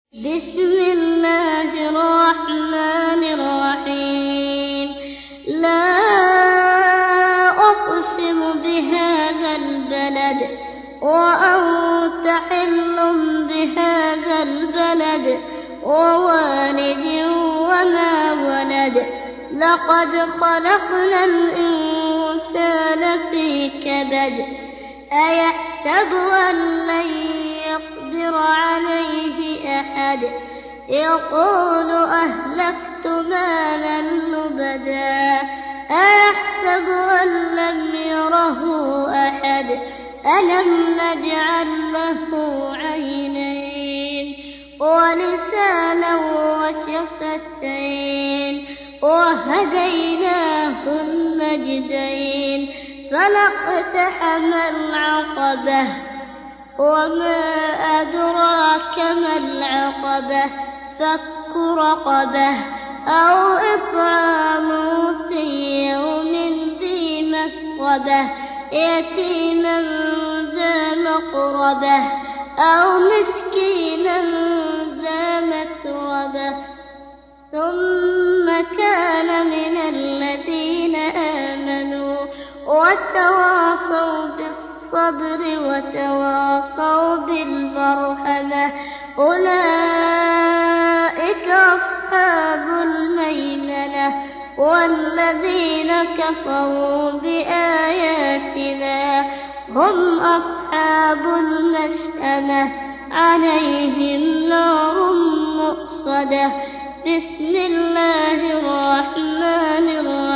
بسم الله الرحمن الرحيم. لا أقسم بهذا البلد وأنت حل بهذا البلد ووالد وما ولد. لقد خلقنا الإنسان في كبد. أيحسب أن لن يقدر عليه أحد. يقول أهلكت مالا لبدا. أيحسب أن لم يره أحد. ألم نجعل له عينين ولسانا وشفتين وهديناه النجدين. فلاقتحم العقبة وما أدراك ما العقبة. فك رقبة أو إطعام في يوم ذي مسغبة. يتيما ذا مقربة أو مسكينا ذا متربة. ثم كان من الذين آمنوا وتواصوا بالصبر وتواصوا بالمرحمة. أولئك أصحاب الميمنة. والذين كفروا بآياتنا هم أصحاب المشأمة. عليهم نار مؤصدة. بسم الله الرحمن الرحيم.